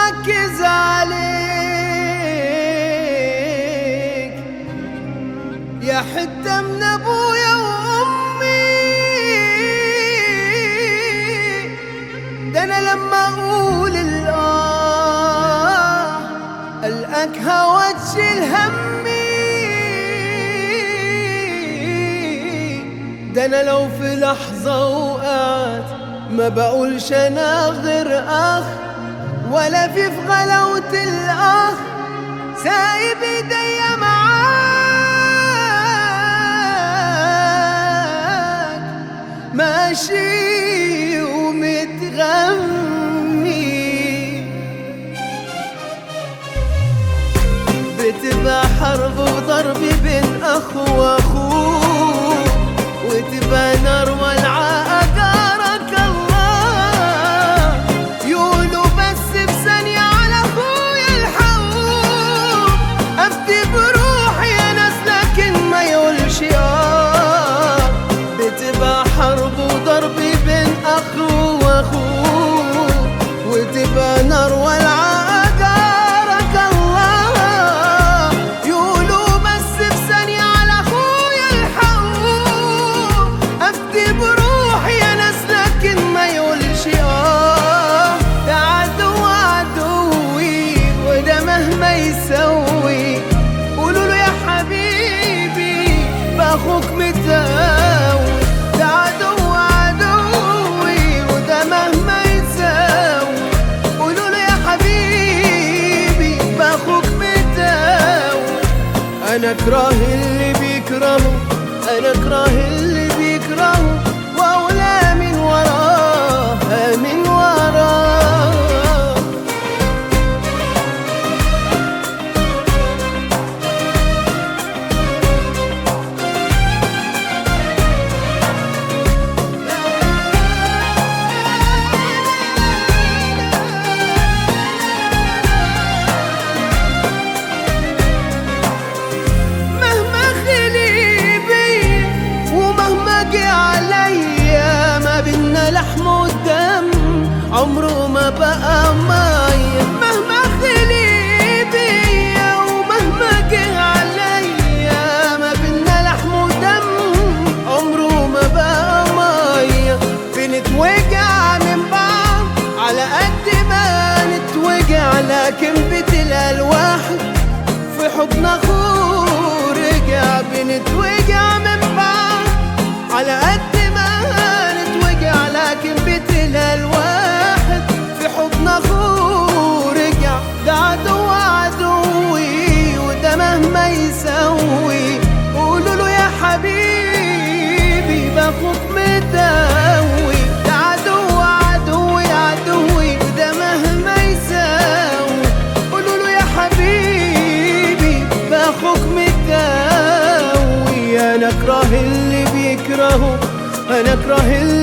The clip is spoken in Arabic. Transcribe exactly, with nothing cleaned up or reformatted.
مركز عليك يا حتة من ابويا وامي. ده انا لما اقول الاه القاك هوا تشيل همي. ده انا لو في لحظة وقعت ما بقولش انا غير اخ، ولا في في غلاوة الاخ سايب ايديا معاك ماشي ومتغمي. بتبقى حرب وضرب بين اخ واخوه، وتبقى نار والعاء أجارك الله. يقولوا بس في ثانية على أخويا الحقوق، أفتي بروحي يا ناس لكن ما يقولش آه. بتبقى حرب وضرب بين أخ وأخوه، وتبقى نار والعاء اخوك متاوي. ده عدو عدوي وده مهما يساوي. قولوا له يا حبيبي باخوك متاوي. انا اكره اللي بيكرهه، انا اكره اللي بيكرهه، واولى من وراه من وراه. لحم ودم عمره ما بقى مايا، مهما خلي بيا ومهما جه عليا. ما بينا لحم ودم عمره ما بقى مايا. بنتوجع من بعض على قد ما نتوجع، لكن بتلاقي الواحد في حضن اخوه رجع. بنتوجع من بعض على قد لكن بتلاقي الواحد في حضن اخوه رجع. ده عدو عدوي وده مهما يسوي. قولوا له يا حبيبي باخوك متاوي. ده عدو عدوي عدوي وده مهما يسوي. قولوا له يا حبيبي باخوك متاوي. انا اكره اللي بيكرهه، انا اكره اللي